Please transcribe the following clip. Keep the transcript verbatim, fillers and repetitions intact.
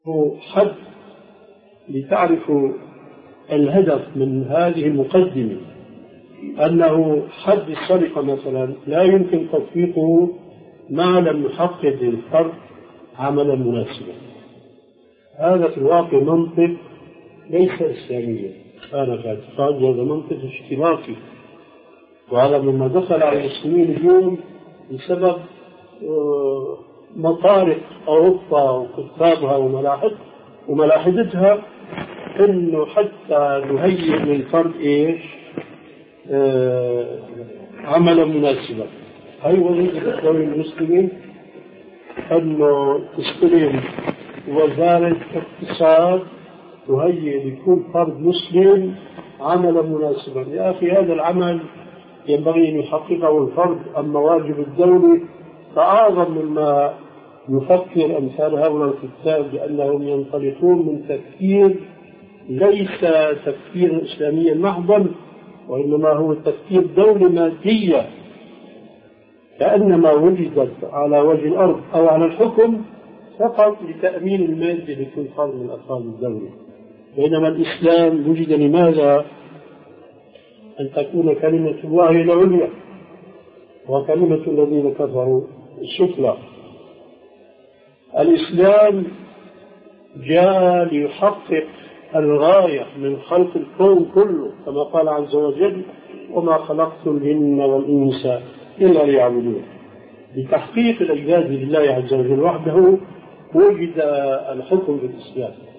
حد لتعرفوا الهدف من هذه المقدمة، أنه حد السرقة مثلا لا يمكن تطبيقه ما لم يحقق للفرد عملا مناسبا. هذا في الواقع منطق ليس إسلاميا، أنا في اعتقادي هذا منطق اشتراكي، وهذا مما دخل على المسلمين اليوم بسبب مطارق أوروبا وكتابها وملاحظ وملاحظتها، إنه حتى نهيئ للفرد إيش آه عملا مناسبا. هاي وظيفة الدولة المسلمين، إنه تستلم وزارة اقتصاد تهيئ لكل فرد مسلم عملا مناسبا. يا أخي هذا العمل ينبغي أن يحققه الفرد، أما واجب الدولة فأعظم مما يفكر أمثال هؤلاء الكتاب، لأنهم ينطلقون من تفكير ليس تفكير إسلاميا محضا، وإنما هو تفكير دولة مادية، كأنما وجدت على وجه الأرض أو على الحكم فقط لتأمين المادة لكل فرد من أفراد الدولة. بينما الإسلام وجد لماذا؟ أن تكون كلمة الله العليا وكلمة الذين كفروا السفلى. الإسلام جاء ليحقق الغاية من خلق الكون كله، كما قال عز وجل: وما خلقت الجن والإنس إلا ليعبدون. لتحقيق العبادة لله عز وجل وحده وجد الحكم في الإسلام.